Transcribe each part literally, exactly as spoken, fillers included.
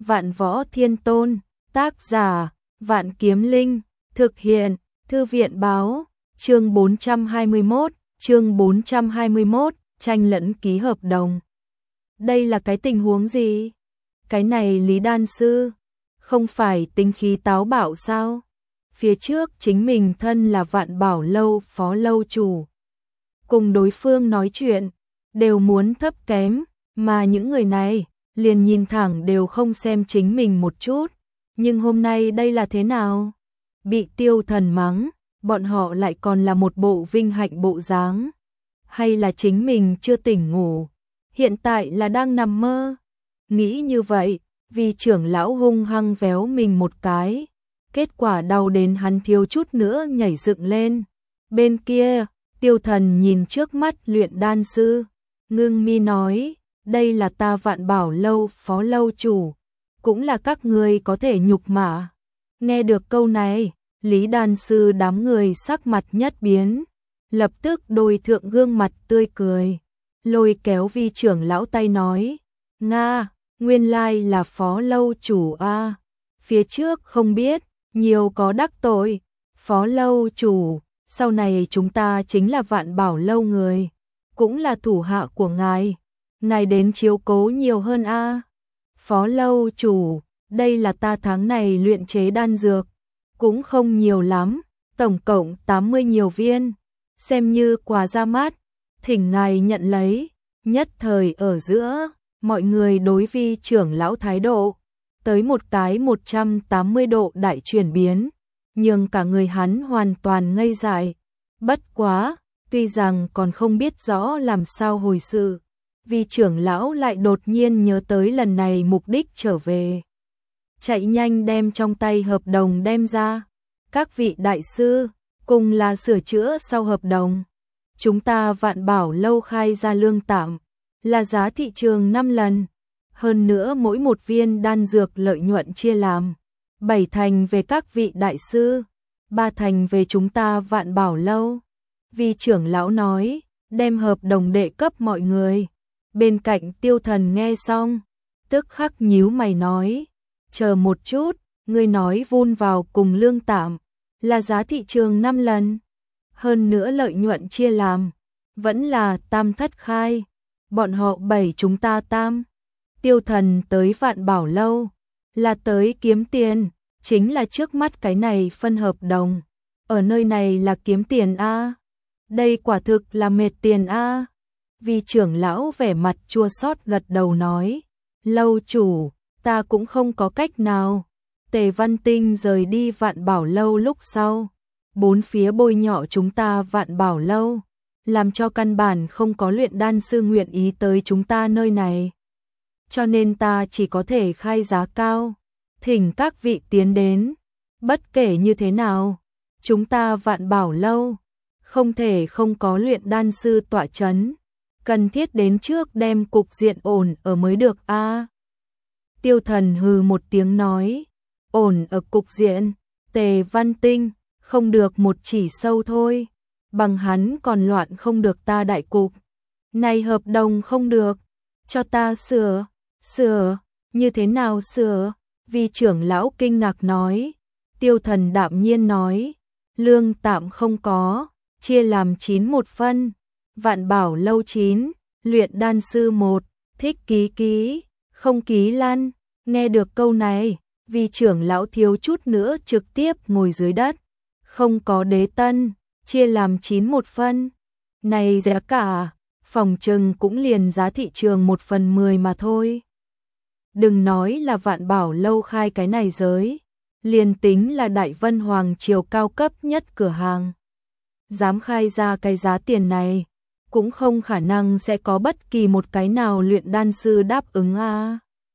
Vạn Võ Thiên Tôn, tác giả, Vạn Kiếm Linh, thực hiện, Thư viện báo, chương bốn trăm hai mươi mốt, chương bốn trăm hai mươi mốt, tranh lẫn ký hợp đồng. Đây là cái tình huống gì? Cái này Lý Đan Sư, không phải tính khí táo bạo sao? Phía trước chính mình thân là Vạn Bảo Lâu phó lâu chủ. Cùng đối phương nói chuyện, đều muốn thấp kém, mà những người này, liền nhìn thẳng đều không xem chính mình một chút. Nhưng hôm nay đây là thế nào? Bị Tiêu Thần mắng, bọn họ lại còn là một bộ vinh hạnh bộ dáng. Hay là chính mình chưa tỉnh ngủ, hiện tại là đang nằm mơ? Nghĩ như vậy, vì trưởng lão hung hăng véo mình một cái. Kết quả đau đến hắn thiếu chút nữa nhảy dựng lên. Bên kia, Tiêu Thần nhìn trước mắt luyện đan sư, ngưng mi nói, đây là ta Vạn Bảo Lâu phó lâu chủ, cũng là các người có thể nhục mạ. Nghe được câu này, Lý Đan Sư đám người sắc mặt nhất biến, lập tức đôi thượng gương mặt tươi cười, lôi kéo vi trưởng lão tay nói, Nga, nguyên lai là phó lâu chủ a, phía trước không biết, nhiều có đắc tội, phó lâu chủ, sau này chúng ta chính là Vạn Bảo Lâu người, cũng là thủ hạ của ngài, ngài đến chiếu cố nhiều hơn a. Phó lâu chủ, đây là ta tháng này luyện chế đan dược, cũng không nhiều lắm, tổng cộng tám mươi nhiều viên, xem như quà ra mắt, thỉnh ngài nhận lấy. Nhất thời ở giữa, mọi người đối vi trưởng lão thái độ, tới một cái một trăm tám mươi độ đại chuyển biến, nhưng cả người hắn hoàn toàn ngây dại. Bất quá, tuy rằng còn không biết rõ làm sao hồi sự, vì trưởng lão lại đột nhiên nhớ tới lần này mục đích trở về. Chạy nhanh đem trong tay hợp đồng đem ra. Các vị đại sư, cùng là sửa chữa sau hợp đồng. Chúng ta Vạn Bảo Lâu khai ra lương tạm, là giá thị trường năm lần. Hơn nữa mỗi một viên đan dược lợi nhuận chia làm. bảy thành về các vị đại sư, ba thành về chúng ta Vạn Bảo Lâu. Vì trưởng lão nói, đem hợp đồng đệ cấp mọi người. Bên cạnh Tiêu Thần nghe xong, tức khắc nhíu mày nói, chờ một chút, ngươi nói vun vào cùng lương tạm, là giá thị trường năm lần. Hơn nữa lợi nhuận chia làm, vẫn là tam thất khai, bọn họ bảy chúng ta tam. Tiêu Thần tới Vạn Bảo Lâu, là tới kiếm tiền, chính là trước mắt cái này phân hợp đồng. Ở nơi này là kiếm tiền a, đây quả thực là mệt tiền a. Vì trưởng lão vẻ mặt chua xót gật đầu nói, lâu chủ, ta cũng không có cách nào. Tề Văn Tinh rời đi Vạn Bảo Lâu lúc sau, bốn phía bôi nhọ chúng ta Vạn Bảo Lâu, làm cho căn bản không có luyện đan sư nguyện ý tới chúng ta nơi này. Cho nên ta chỉ có thể khai giá cao, thỉnh các vị tiến đến. Bất kể như thế nào, chúng ta Vạn Bảo Lâu không thể không có luyện đan sư tọa chấn, cần thiết đến trước đem cục diện ổn ở mới được a. À, Tiêu Thần hừ một tiếng nói, ổn ở cục diện, Tề Văn Tinh, không được một chỉ sâu thôi, bằng hắn còn loạn không được ta đại cục. Này hợp đồng không được, cho ta sửa, sửa, như thế nào sửa? Vì trưởng lão kinh ngạc nói, Tiêu Thần đạm nhiên nói, lương tạm không có, chia làm chín một phân, Vạn Bảo Lâu chín, luyện đan sư một, thích ký ký, không ký lăn. Nghe được câu này, vì trưởng lão thiếu chút nữa trực tiếp ngồi dưới đất, không có đế tân, chia làm chín một phân. Này giá cả, phòng trừng cũng liền giá thị trường một phần mười mà thôi. Đừng nói là Vạn Bảo Lâu khai cái này giới, liền tính là Đại Vân Hoàng triều cao cấp nhất cửa hàng, dám khai ra cái giá tiền này, cũng không khả năng sẽ có bất kỳ một cái nào luyện đan sư đáp ứng a. À,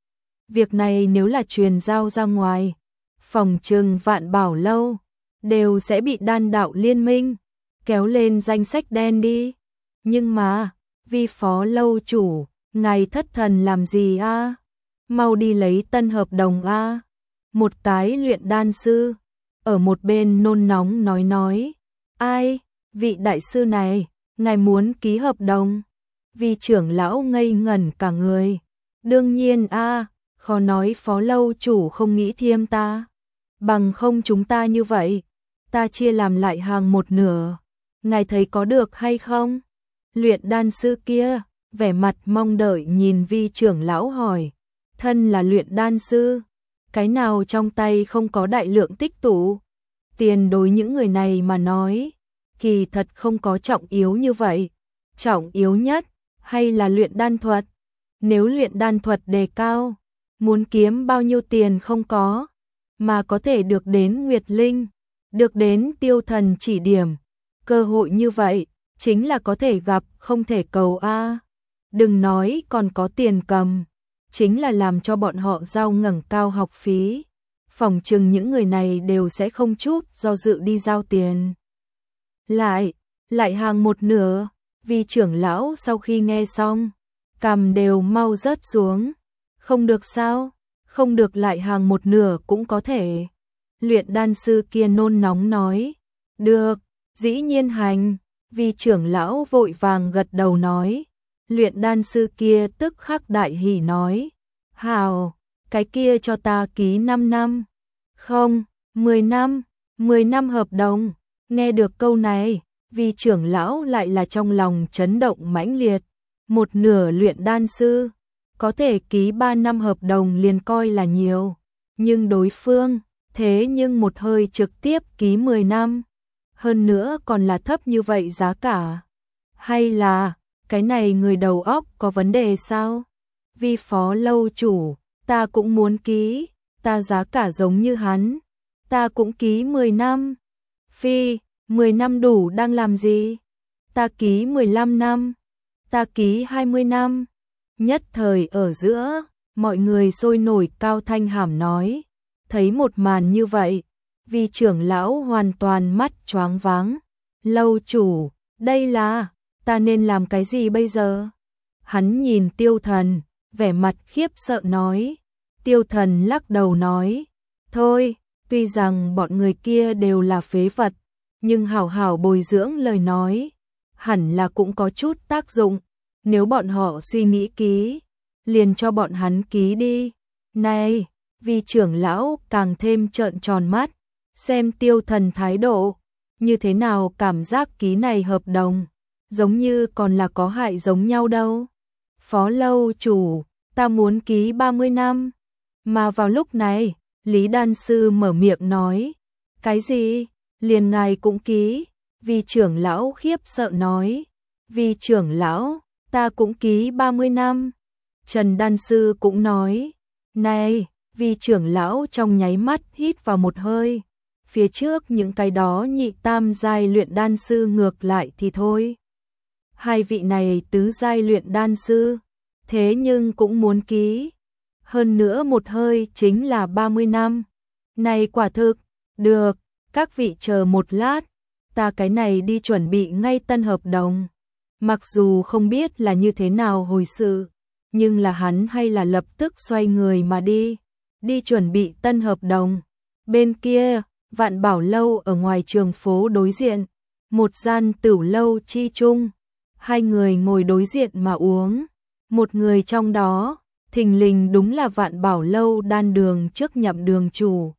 việc này nếu là truyền giao ra ngoài, phòng trừng Vạn Bảo Lâu đều sẽ bị đan đạo liên minh kéo lên danh sách đen đi. Nhưng mà, vi phó lâu chủ, ngài thất thần làm gì a? À? Mau đi lấy tân hợp đồng a. À? Một cái luyện đan sư ở một bên nôn nóng nói nói, ai, vị đại sư này, ngài muốn ký hợp đồng? Vì trưởng lão ngây ngẩn cả người. Đương nhiên a, à, Khó nói Phó lâu chủ không nghĩ thiêm ta. Bằng không chúng ta như vậy, ta chia làm lại hàng một nửa. Ngài thấy có được hay không? Luyện đan sư kia, vẻ mặt mong đợi nhìn Vi trưởng lão hỏi. Thân là luyện đan sư, cái nào trong tay không có đại lượng tích tụ? Tiền đối những người này mà nói, kỳ thật không có trọng yếu như vậy. Trọng yếu nhất, hay là luyện đan thuật? Nếu luyện đan thuật đề cao, muốn kiếm bao nhiêu tiền không có, mà có thể được đến Nguyệt Linh, được đến Tiêu Thần chỉ điểm. Cơ hội như vậy, chính là có thể gặp không thể cầu a. Đừng nói còn có tiền cầm, chính là làm cho bọn họ giao ngẩng cao học phí. Phỏng chừng những người này đều sẽ không chút do dự đi giao tiền. Lại, lại hàng một nửa, vì trưởng lão sau khi nghe xong, cằm đều mau rớt xuống. Không được sao, không được lại hàng một nửa cũng có thể. Luyện đan sư kia nôn nóng nói, được, dĩ nhiên hành, vì trưởng lão vội vàng gật đầu nói. Luyện đan sư kia tức khắc đại hỉ nói, hào, cái kia cho ta ký năm năm. Không, mười năm, mười năm hợp đồng. Nghe được câu này, vì trưởng lão lại là trong lòng chấn động mãnh liệt. Một nửa luyện đan sư, có thể ký ba năm hợp đồng liền coi là nhiều. Nhưng đối phương, thế nhưng một hơi trực tiếp ký mười năm. Hơn nữa còn là thấp như vậy giá cả. Hay là, cái này người đầu óc có vấn đề sao? Vì Phó lâu chủ, ta cũng muốn ký, ta giá cả giống như hắn, ta cũng ký mười năm. Phi, mười năm đủ đang làm gì? Ta ký mười lăm năm, ta ký hai mươi năm. Nhất thời ở giữa, mọi người sôi nổi cao thanh hàm nói. Thấy một màn như vậy, vì trưởng lão hoàn toàn mắt choáng váng. Lâu chủ, đây là, ta nên làm cái gì bây giờ? Hắn nhìn Tiêu Thần, vẻ mặt khiếp sợ nói. Tiêu Thần lắc đầu nói, thôi, tuy rằng bọn người kia đều là phế vật, nhưng hảo hảo bồi dưỡng lời nói, hẳn là cũng có chút tác dụng. Nếu bọn họ suy nghĩ ký, liền cho bọn hắn ký đi. Này, vì trưởng lão càng thêm trợn tròn mắt, xem Tiêu Thần thái độ, như thế nào cảm giác ký này hợp đồng, giống như còn là có hại giống nhau đâu. Phó lâu chủ, ta muốn ký ba mươi năm. Mà vào lúc này, Lý Đan Sư mở miệng nói, cái gì? Liền ngài cũng ký? Vì trưởng lão khiếp sợ nói, vì trưởng lão, ta cũng ký ba mươi năm. Trần Đan Sư cũng nói, này, vì trưởng lão trong nháy mắt hít vào một hơi. Phía trước những cái đó nhị tam giai luyện đan sư ngược lại thì thôi. Hai vị này tứ giai luyện đan sư, thế nhưng cũng muốn ký. Hơn nữa một hơi chính là ba mươi năm. Này quả thực, được, các vị chờ một lát, ta cái này đi chuẩn bị ngay tân hợp đồng. Mặc dù không biết là như thế nào hồi sự, nhưng là hắn hay là lập tức xoay người mà đi, đi chuẩn bị tân hợp đồng. Bên kia, Vạn Bảo lâu ở ngoài trường phố đối diện, một gian tửu lâu chi chung, hai người ngồi đối diện mà uống. Một người trong đó, thình lình đúng là Vạn Bảo lâu đan đường trước nhậm đường chủ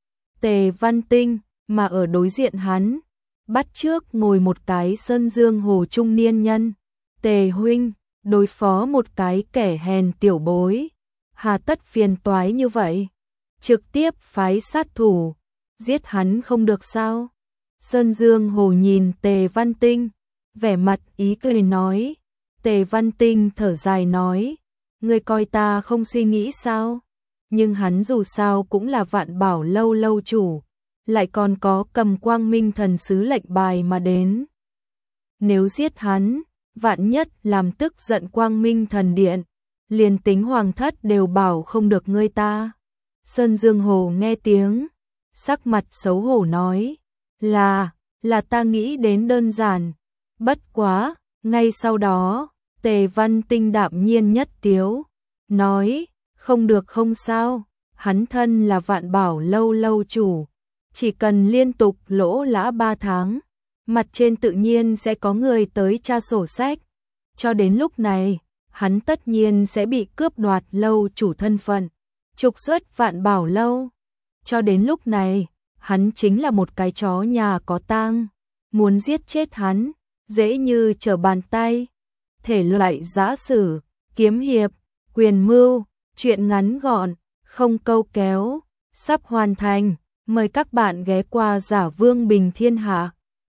Tề Văn Tinh, mà ở đối diện hắn, bắt trước ngồi một cái sơn dương hồ trung niên nhân. Tề huynh, đối phó một cái kẻ hèn tiểu bối, hà tất phiền toái như vậy, trực tiếp phái sát thủ, giết hắn không được sao? Sơn Dương Hồ nhìn Tề Văn Tinh, vẻ mặt ý cười nói. Tề Văn Tinh thở dài nói, ngươi coi ta không suy nghĩ sao? Nhưng hắn dù sao cũng là Vạn Bảo lâu lâu chủ, lại còn có cầm Quang Minh thần sứ lệnh bài mà đến. Nếu giết hắn, vạn nhất làm tức giận Quang Minh thần điện, liền tính hoàng thất đều bảo không được ngươi ta. Sơn Dương Hồ nghe tiếng, sắc mặt xấu hổ nói, là, là ta nghĩ đến đơn giản. Bất quá, ngay sau đó, Tề Văn Tinh đạm nhiên nhất tiếu, nói, không được không sao, hắn thân là Vạn Bảo lâu lâu chủ, chỉ cần liên tục lỗ lã ba tháng, mặt trên tự nhiên sẽ có người tới tra sổ sách. Cho đến lúc này, hắn tất nhiên sẽ bị cướp đoạt lâu chủ thân phận, trục xuất Vạn Bảo Lâu. Cho đến lúc này, hắn chính là một cái chó nhà có tang, muốn giết chết hắn, dễ như trở bàn tay. Thể loại giã sử, kiếm hiệp, quyền mưu, truyện ngắn gọn, không câu kéo, sắp hoàn thành, mời các bạn ghé qua Giả Vương Bình Thiên Hạ.